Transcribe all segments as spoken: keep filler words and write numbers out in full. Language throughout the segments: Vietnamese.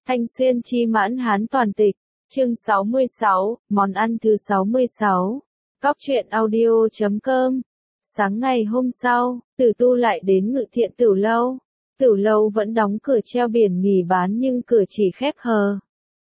Thanh Xuyên chi mãn hán toàn tịch, chương sáu mươi sáu, món ăn thứ sáu mươi sáu. Cóc truyện audio chấm com. Sáng ngày hôm sau, Tử Tu lại đến Ngự Thiện Tửu Lâu. Tửu Lâu vẫn đóng cửa treo biển nghỉ bán nhưng cửa chỉ khép hờ.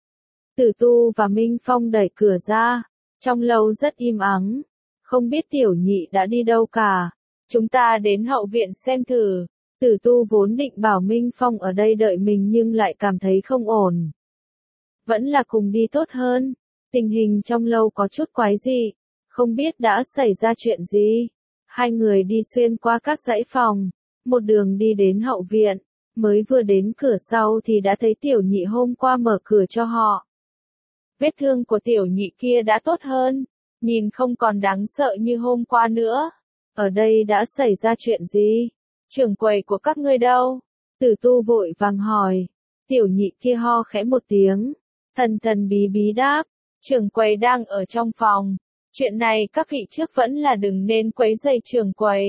Tử Tu và Minh Phong đẩy cửa ra, trong lâu rất im ắng, không biết Tiểu Nhị đã đi đâu cả. Chúng ta đến hậu viện xem thử. Tử Tu vốn định bảo Minh Phong ở đây đợi mình nhưng lại cảm thấy không ổn. Vẫn là cùng đi tốt hơn. Tình hình trong lâu có chút quái dị, không biết đã xảy ra chuyện gì. Hai người đi xuyên qua các dãy phòng, một đường đi đến hậu viện, mới vừa đến cửa sau thì đã thấy Tiểu Nhị hôm qua mở cửa cho họ. Vết thương của Tiểu Nhị kia đã tốt hơn, nhìn không còn đáng sợ như hôm qua nữa. Ở đây đã xảy ra chuyện gì? Trưởng quầy của các ngươi đâu? Tử Tu vội vàng hỏi. Tiểu Nhị kia ho khẽ một tiếng, thần thần bí bí đáp, trưởng quầy đang ở trong phòng. Chuyện này các vị trước vẫn là đừng nên quấy rầy trưởng quầy.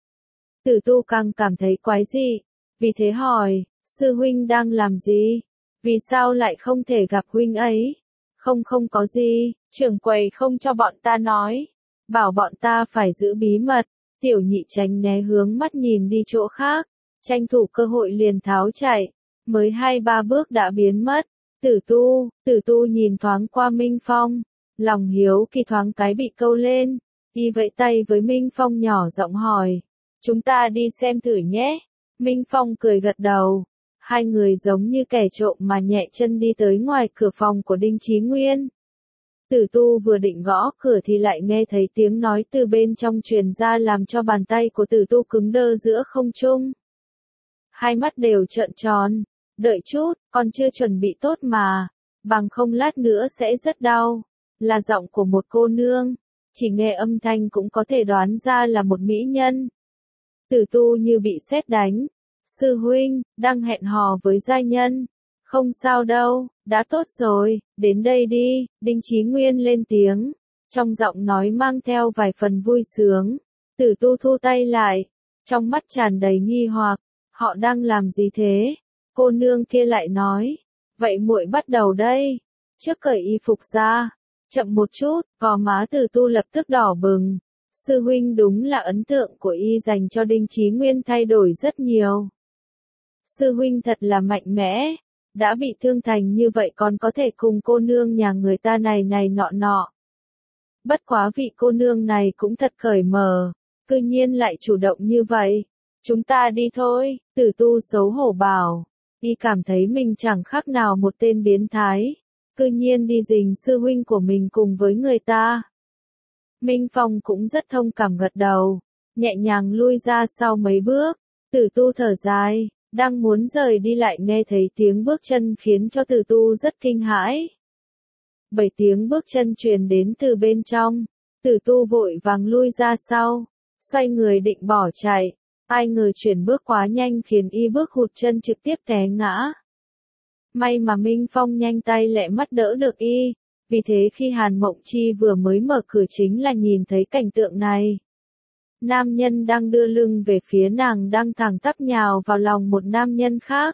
Tử Tu càng cảm thấy quái dị, vì thế hỏi, sư huynh đang làm gì? Vì sao lại không thể gặp huynh ấy? Không không có gì, trưởng quầy không cho bọn ta nói, bảo bọn ta phải giữ bí mật. Tiểu Nhị tránh né hướng mắt nhìn đi chỗ khác, tranh thủ cơ hội liền tháo chạy, mới hai ba bước đã biến mất. Tử Tu, Tử Tu nhìn thoáng qua Minh Phong, lòng hiếu kỳ thoáng cái bị câu lên, y vẫy tay với Minh Phong nhỏ giọng hỏi, chúng ta đi xem thử nhé. Minh Phong cười gật đầu, hai người giống như kẻ trộm mà nhẹ chân đi tới ngoài cửa phòng của Đinh Chí Nguyên. Tử Tu vừa định gõ cửa thì lại nghe thấy tiếng nói từ bên trong truyền ra làm cho bàn tay của Tử Tu cứng đơ giữa không trung. Hai mắt đều trợn tròn, đợi chút, còn chưa chuẩn bị tốt mà, bằng không lát nữa sẽ rất đau. Là giọng của một cô nương, chỉ nghe âm thanh cũng có thể đoán ra là một mỹ nhân. Tử Tu như bị sét đánh, sư huynh, đang hẹn hò với giai nhân. Không sao đâu, đã tốt rồi, đến đây đi, Đinh Chí Nguyên lên tiếng, trong giọng nói mang theo vài phần vui sướng. Tử Tu thu tay lại, trong mắt tràn đầy nghi hoặc, họ đang làm gì thế? Cô nương kia lại nói, vậy muội bắt đầu đây, trước cởi y phục ra, chậm một chút, gò má Tử Tu lập tức đỏ bừng. Sư huynh đúng là ấn tượng của y dành cho Đinh Chí Nguyên thay đổi rất nhiều. Sư huynh thật là mạnh mẽ. Đã bị thương thành như vậy còn có thể cùng cô nương nhà người ta này này nọ nọ. Bất quá vị cô nương này cũng thật cởi mở, cư nhiên lại chủ động như vậy. Chúng ta đi thôi, Tử Tu xấu hổ bảo, y cảm thấy mình chẳng khác nào một tên biến thái, cư nhiên đi rình sư huynh của mình cùng với người ta. Minh Phong cũng rất thông cảm gật đầu, nhẹ nhàng lui ra sau mấy bước. Tử Tu thở dài, đang muốn rời đi lại nghe thấy tiếng bước chân khiến cho Tử Tu rất kinh hãi. Bảy tiếng bước chân truyền đến từ bên trong, Tử Tu vội vàng lui ra sau, xoay người định bỏ chạy, ai ngờ chuyển bước quá nhanh khiến y bước hụt chân trực tiếp té ngã. May mà Minh Phong nhanh tay lẹ mắt đỡ được y, vì thế khi Hàn Mộng Chi vừa mới mở cửa chính là nhìn thấy cảnh tượng này. Nam nhân đang đưa lưng về phía nàng đang thẳng tắp nhào vào lòng một nam nhân khác.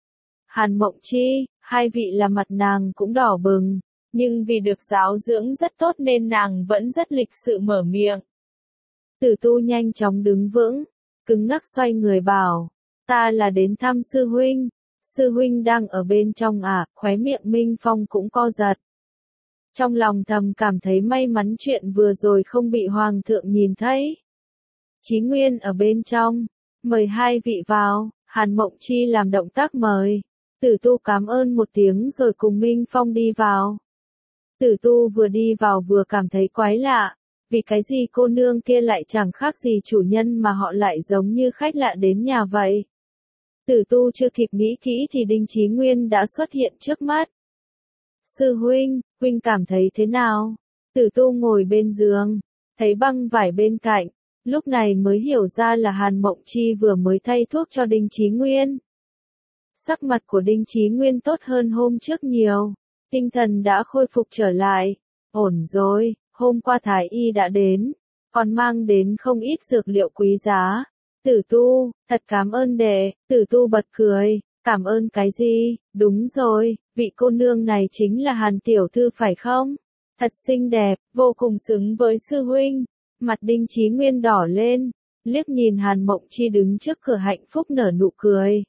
Hàn Mộng Chi, hai vị là mặt nàng cũng đỏ bừng, nhưng vì được giáo dưỡng rất tốt nên nàng vẫn rất lịch sự mở miệng. Tử Tu nhanh chóng đứng vững, cứng ngắc xoay người bảo, ta là đến thăm sư huynh, sư huynh đang ở bên trong à, khóe miệng Minh Phong cũng co giật. Trong lòng thầm cảm thấy may mắn chuyện vừa rồi không bị hoàng thượng nhìn thấy. Chí Nguyên ở bên trong, mời hai vị vào. Hàn Mộng Chi làm động tác mời. Tử Tu cảm ơn một tiếng rồi cùng Minh Phong đi vào. Tử Tu vừa đi vào vừa cảm thấy quái lạ, vì cái gì cô nương kia lại chẳng khác gì chủ nhân mà họ lại giống như khách lạ đến nhà vậy. Tử Tu chưa kịp nghĩ kỹ thì Đinh Chí Nguyên đã xuất hiện trước mắt. Sư huynh, huynh cảm thấy thế nào? Tử Tu ngồi bên giường, thấy băng vải bên cạnh. Lúc này mới hiểu ra là Hàn Mộng Chi vừa mới thay thuốc cho Đinh Chí Nguyên. Sắc mặt của Đinh Chí Nguyên tốt hơn hôm trước nhiều, tinh thần đã khôi phục trở lại. Ổn rồi, hôm qua Thái Y đã đến, còn mang đến không ít dược liệu quý giá. Tử Tu, thật cảm ơn đệ. Tử Tu bật cười, Cảm ơn cái gì, đúng rồi, vị cô nương này chính là Hàn tiểu thư phải không? Thật xinh đẹp, vô cùng xứng với sư huynh. Mặt Đinh Chí Nguyên đỏ lên, liếc nhìn Hàn Mộng Chi đứng trước cửa hạnh phúc nở nụ cười.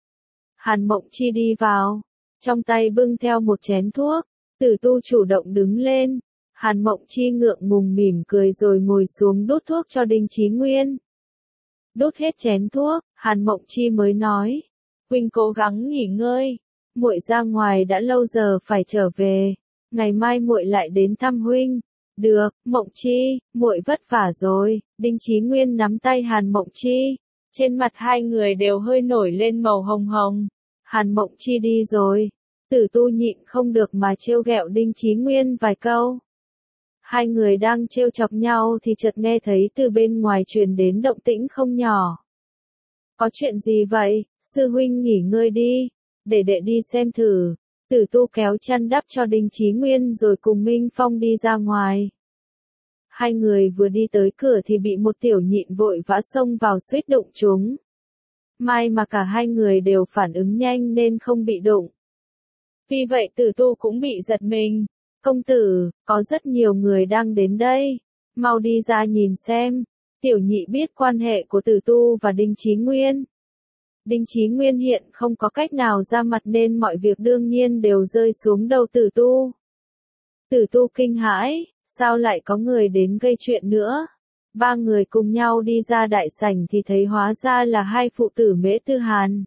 Hàn Mộng Chi đi vào, trong tay bưng theo một chén thuốc, Tử Tu chủ động đứng lên. Hàn Mộng Chi ngượng ngùng mỉm cười rồi ngồi xuống đút thuốc cho Đinh Chí Nguyên. Đút hết chén thuốc, Hàn Mộng Chi mới nói, huynh cố gắng nghỉ ngơi, muội ra ngoài đã lâu giờ phải trở về, ngày mai muội lại đến thăm huynh. Được, Mộng Chi, muội vất vả rồi. Đinh Chí Nguyên nắm tay Hàn Mộng Chi, trên mặt hai người đều hơi nổi lên màu hồng hồng. Hàn Mộng Chi đi rồi, Tử Tu nhịn không được mà trêu ghẹo Đinh Chí Nguyên vài câu. Hai người đang trêu chọc nhau thì chợt nghe thấy từ bên ngoài truyền đến động tĩnh không nhỏ. Có chuyện gì vậy, sư huynh nghỉ ngơi đi, để đệ đi xem thử. Tử Tu kéo chăn đắp cho Đinh Chí Nguyên rồi cùng Minh Phong đi ra ngoài. Hai người vừa đi tới cửa thì bị một tiểu nhịn vội vã xông vào suýt đụng chúng. May mà cả hai người đều phản ứng nhanh nên không bị đụng. Vì vậy Tử Tu cũng bị giật mình. Công tử, có rất nhiều người đang đến đây, mau đi ra nhìn xem. Tiểu nhị biết quan hệ của Tử Tu và Đinh Chí Nguyên. Đinh Chí Nguyên hiện không có cách nào ra mặt nên mọi việc đương nhiên đều rơi xuống đầu Tử Tu. Tử Tu kinh hãi, sao lại có người đến gây chuyện nữa? Ba người cùng nhau đi ra đại sảnh thì thấy hóa ra là hai phụ tử Mễ Tư Hàn.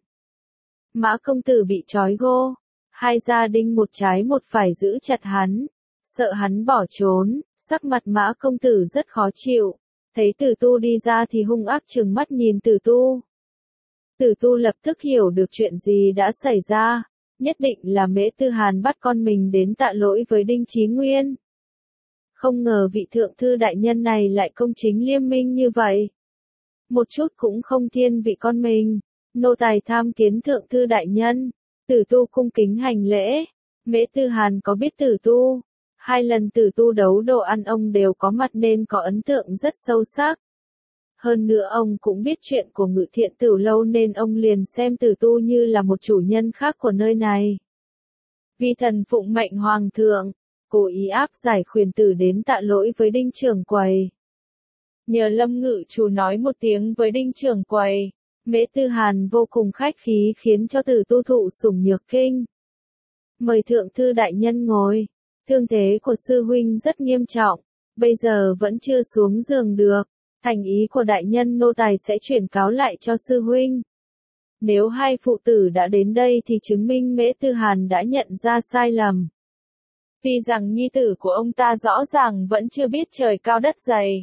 Mã công tử bị trói gô, hai gia đình một trái một phải giữ chặt hắn, sợ hắn bỏ trốn, sắc mặt Mã công tử rất khó chịu. Thấy Tử Tu đi ra thì hung ác trừng mắt nhìn Tử Tu. Tử Tu lập tức hiểu được chuyện gì đã xảy ra, nhất định là Mễ Tư Hàn bắt con mình đến tạ lỗi với Đinh Chí Nguyên. Không ngờ vị thượng thư đại nhân này lại công chính liêm minh như vậy. Một chút cũng không thiên vị con mình, nô tài tham kiến thượng thư đại nhân. Tử Tu cung kính hành lễ. Mễ Tư Hàn có biết Tử Tu, hai lần Tử Tu đấu đồ ăn ông đều có mặt nên có ấn tượng rất sâu sắc. Hơn nữa ông cũng biết chuyện của Ngự Thiện Tửu lâu nên ông liền xem Tử Tu như là một chủ nhân khác của nơi này. Vì thần phụng mệnh hoàng thượng, cố ý áp giải Khuyển tử đến tạ lỗi với Đinh trưởng quầy. Nhờ Lâm Ngự chủ nói một tiếng với Đinh trưởng quầy, Mễ Tư Hàn vô cùng khách khí khiến cho Tử Tu thụ sủng nhược kinh. Mời thượng thư đại nhân ngồi, thương thế của sư huynh rất nghiêm trọng, bây giờ vẫn chưa xuống giường được, thành ý của đại nhân nô tài sẽ chuyển cáo lại cho sư huynh. Nếu hai phụ tử đã đến đây thì chứng minh Mễ Tư Hàn đã nhận ra sai lầm. Vì rằng nhi tử của ông ta rõ ràng vẫn chưa biết trời cao đất dày.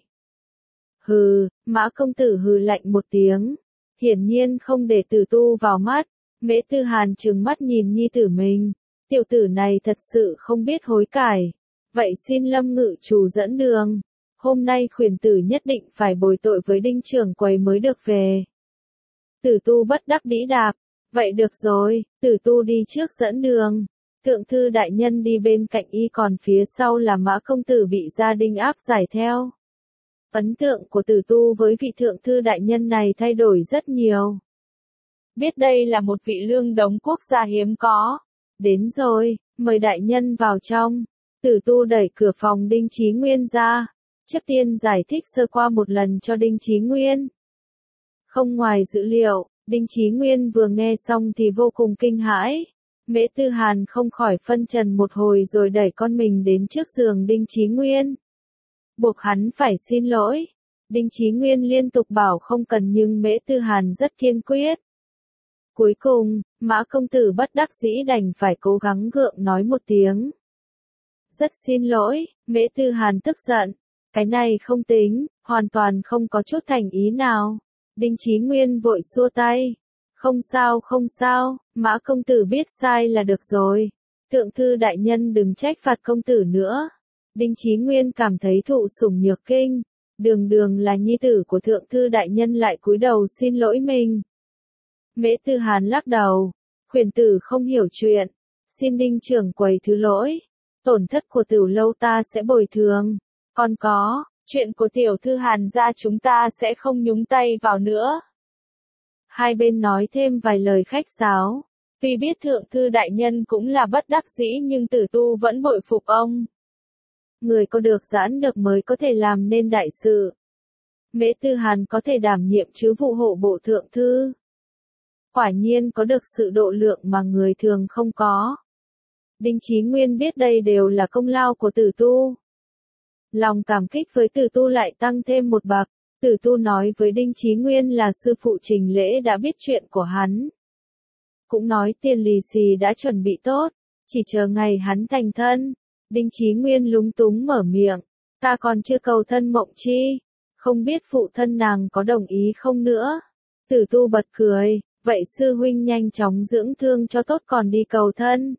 Hừ, Mã công tử hừ lạnh một tiếng, hiển nhiên không để Tử Tu vào mắt. Mễ Tư Hàn trừng mắt nhìn nhi tử mình, tiểu tử này thật sự không biết hối cải. Vậy xin Lâm Ngự chủ dẫn đường, hôm nay Khuyển tử nhất định phải bồi tội với Đinh trưởng quầy mới được về. Tử Tu bất đắc dĩ đáp, vậy được rồi, Tử Tu đi trước dẫn đường. Thượng thư đại nhân đi bên cạnh y còn phía sau là Mã công tử bị gia đình áp giải theo. Ấn tượng của Tử Tu với vị thượng thư đại nhân này thay đổi rất nhiều. Biết đây là một vị lương đống quốc gia hiếm có. Đến rồi, mời đại nhân vào trong. Tử Tu đẩy cửa phòng Đinh Chí Nguyên ra, trước tiên giải thích sơ qua một lần cho Đinh Chí Nguyên. Không ngoài dữ liệu, Đinh Chí Nguyên vừa nghe xong thì vô cùng kinh hãi. Mễ Tư Hàn không khỏi phân trần một hồi rồi đẩy con mình đến trước giường Đinh Chí Nguyên. Buộc hắn phải xin lỗi. Đinh Chí Nguyên liên tục bảo không cần nhưng Mễ Tư Hàn rất kiên quyết. Cuối cùng, Mã công tử bất đắc dĩ đành phải cố gắng gượng nói một tiếng. Rất xin lỗi, Mễ Tư Hàn tức giận. Cái này không tính, hoàn toàn không có chút thành ý nào. Đinh Chí Nguyên vội xua tay. Không sao không sao, Mã công tử biết sai là được rồi. Thượng thư đại nhân đừng trách phạt công tử nữa. Đinh Chí Nguyên cảm thấy thụ sủng nhược kinh. Đường đường là nhi tử của thượng thư đại nhân lại cúi đầu xin lỗi mình. Mễ Tư Hàn lắc đầu. Khuyển tử không hiểu chuyện. Xin Đinh trưởng quầy thứ lỗi. Tổn thất của Tửu lâu ta sẽ bồi thường. Còn có, chuyện của tiểu thư Hàn gia chúng ta sẽ không nhúng tay vào nữa. Hai bên nói thêm vài lời khách sáo. Tuy biết thượng thư đại nhân cũng là bất đắc dĩ nhưng Tử Tu vẫn bội phục ông. Người có được giãn được mới có thể làm nên đại sự. Mễ Tư Hàn có thể đảm nhiệm chức vụ hộ bộ thượng thư. Quả nhiên có được sự độ lượng mà người thường không có. Đinh Chí Nguyên biết đây đều là công lao của Tử Tu. Lòng cảm kích với Tử Tu lại tăng thêm một bậc. Tử Tu nói với Đinh Chí Nguyên là sư phụ Trình Lễ đã biết chuyện của hắn. Cũng nói tiền lì xì đã chuẩn bị tốt, chỉ chờ ngày hắn thành thân. Đinh Chí Nguyên lúng túng mở miệng, ta còn chưa cầu thân Mộng Chi, không biết phụ thân nàng có đồng ý không nữa. Tử Tu bật cười, vậy sư huynh nhanh chóng dưỡng thương cho tốt còn đi cầu thân.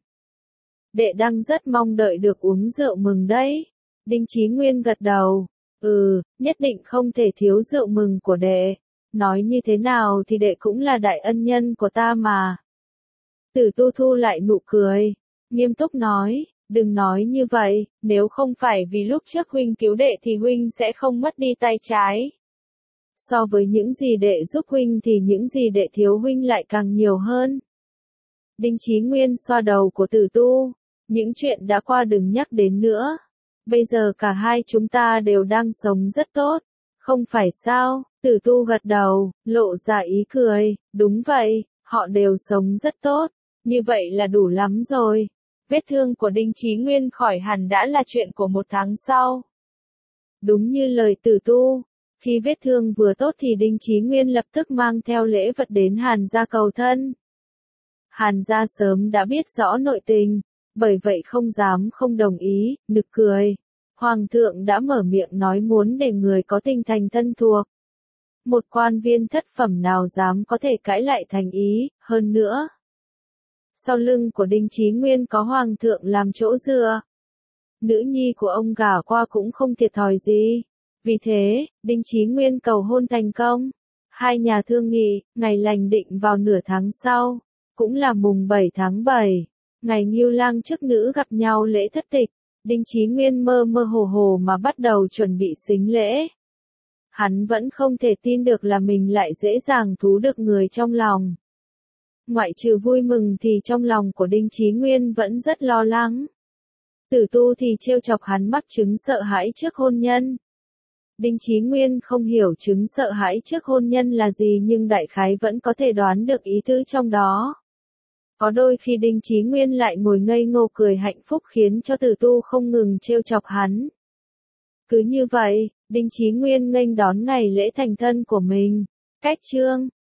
Đệ đang rất mong đợi được uống rượu mừng đấy. Đinh Chí Nguyên gật đầu, ừ, nhất định không thể thiếu rượu mừng của đệ. Nói như thế nào thì đệ cũng là đại ân nhân của ta mà. Tử Tu thu lại nụ cười, nghiêm túc nói, đừng nói như vậy, nếu không phải vì lúc trước huynh cứu đệ thì huynh sẽ không mất đi tay trái. So với những gì đệ giúp huynh thì những gì đệ thiếu huynh lại càng nhiều hơn. Đinh Chí Nguyên xoa đầu của Tử Tu, những chuyện đã qua đừng nhắc đến nữa. Bây giờ cả hai chúng ta đều đang sống rất tốt, không phải sao? Tử Tu gật đầu, lộ ra ý cười, đúng vậy, họ đều sống rất tốt, như vậy là đủ lắm rồi. Vết thương của Đinh Chí Nguyên khỏi hẳn đã là chuyện của một tháng sau. Đúng như lời Tử Tu, khi vết thương vừa tốt thì Đinh Chí Nguyên lập tức mang theo lễ vật đến Hàn gia cầu thân. Hàn gia sớm đã biết rõ nội tình, bởi vậy không dám không đồng ý, nực cười. Hoàng thượng đã mở miệng nói muốn để người có tình thành thân thuộc. Một quan viên thất phẩm nào dám có thể cãi lại thành ý, hơn nữa. Sau lưng của Đinh Chí Nguyên có Hoàng thượng làm chỗ dựa. Nữ nhi của ông gả qua cũng không thiệt thòi gì. Vì thế, Đinh Chí Nguyên cầu hôn thành công. Hai nhà thương nghị, ngày lành định vào nửa tháng sau, cũng là mùng bảy tháng bảy. Ngày Ngưu Lang chức nữ gặp nhau lễ thất tịch, Đinh Chí Nguyên mơ mơ hồ hồ mà bắt đầu chuẩn bị sính lễ. Hắn vẫn không thể tin được là mình lại dễ dàng thú được người trong lòng. Ngoại trừ vui mừng thì trong lòng của Đinh Chí Nguyên vẫn rất lo lắng. Tử Tu thì trêu chọc hắn mắc chứng sợ hãi trước hôn nhân. Đinh Chí Nguyên không hiểu chứng sợ hãi trước hôn nhân là gì nhưng đại khái vẫn có thể đoán được ý tứ trong đó. Có đôi khi Đinh Chí Nguyên lại ngồi ngây ngô cười hạnh phúc khiến cho Tử Tu không ngừng trêu chọc hắn. Cứ như vậy, Đinh Chí Nguyên nghênh đón ngày lễ thành thân của mình. Cách chương